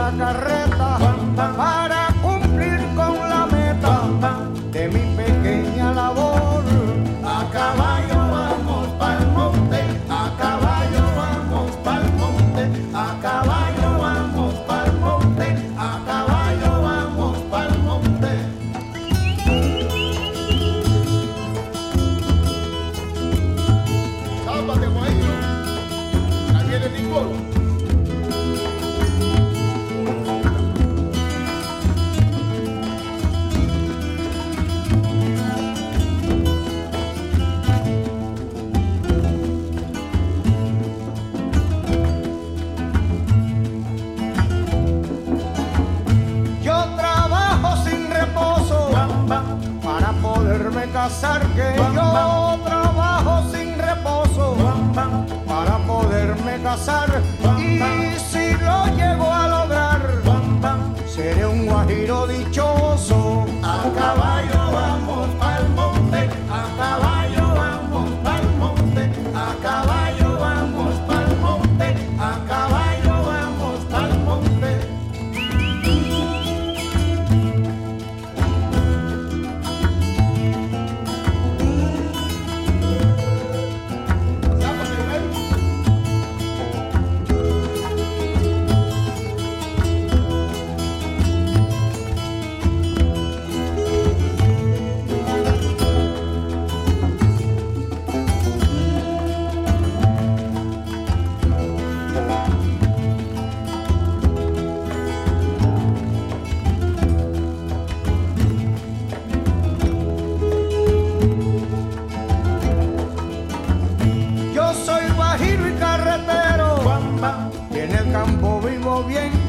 la carreta para cumplir con la meta de mi pequeña labor. A caballo vamos pa'l monte, a caballo vamos pa'l monte, a caballo vamos pa'l monte, a caballo vamos pa'l monte. Tápate, Juanito, ahí viene Nicolo. Casar que yo trabajo sin reposo para poderme casar y si lo llego a lograr seré un guajiro dichoso. A caballo vamos pa'l monte, a caballo vamos pa'l monte, a caballo vamos pa'l monte, a caballo vamos pa'l monte. Yo soy guajiro y carretero y en el campo vivo bien.